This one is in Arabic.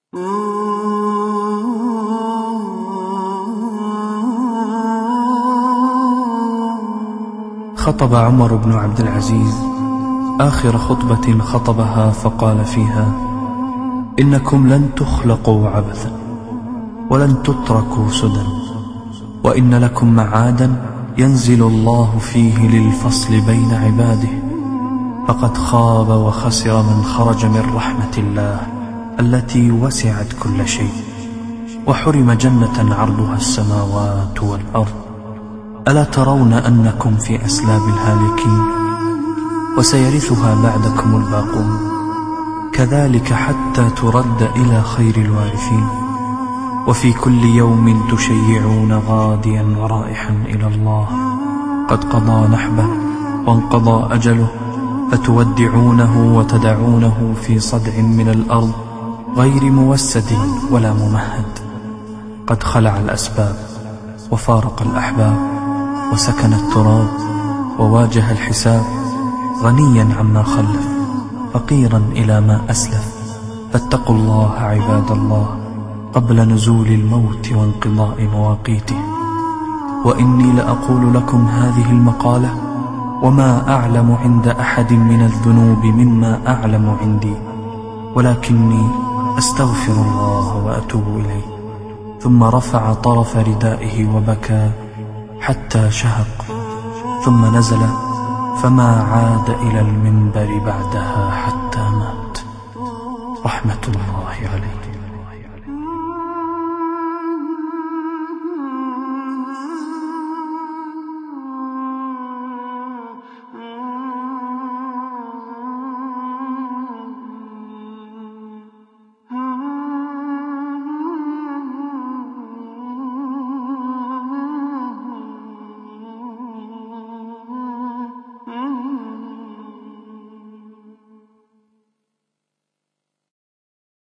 خطب عمر بن عبد العزيز آخر خطبة خطبها فقال فيها: إنكم لن تخلقوا عبثا ولن تتركوا سدى، وإن لكم معادا ينزل الله فيه للفصل بين عباده، فقد خاب وخسر من خرج من رحمة الله التي وسعت كل شيء، وحرم جنة عرضها السماوات والأرض. ألا ترون أنكم في أسلاب الهالكين، وسيرثها بعدكم الباقون، كذلك حتى ترد إلى خير الوارثين. وفي كل يوم تشيعون غاديا ورائحا إلى الله قد قضى نحبه وانقضى أجله، فتودعونه وتدعونه في صدع من الأرض غير موسد ولا ممهد، قد خلع الأسباب وفارق الأحباب وسكن التراب وواجه الحساب، غنيا عما خلف فقيرا إلى ما أسلف. فاتقوا الله عباد الله قبل نزول الموت وانقضاء مواقيته. وإني لأقول لكم هذه المقالة وما أعلم عند أحد من الذنوب مما أعلم عندي، ولكني أستغفر الله وأتوب إليه. ثم رفع طرف ردائه وبكى حتى شهق، ثم نزل فما عاد إلى المنبر بعدها حتى مات، رحمة الله عليه.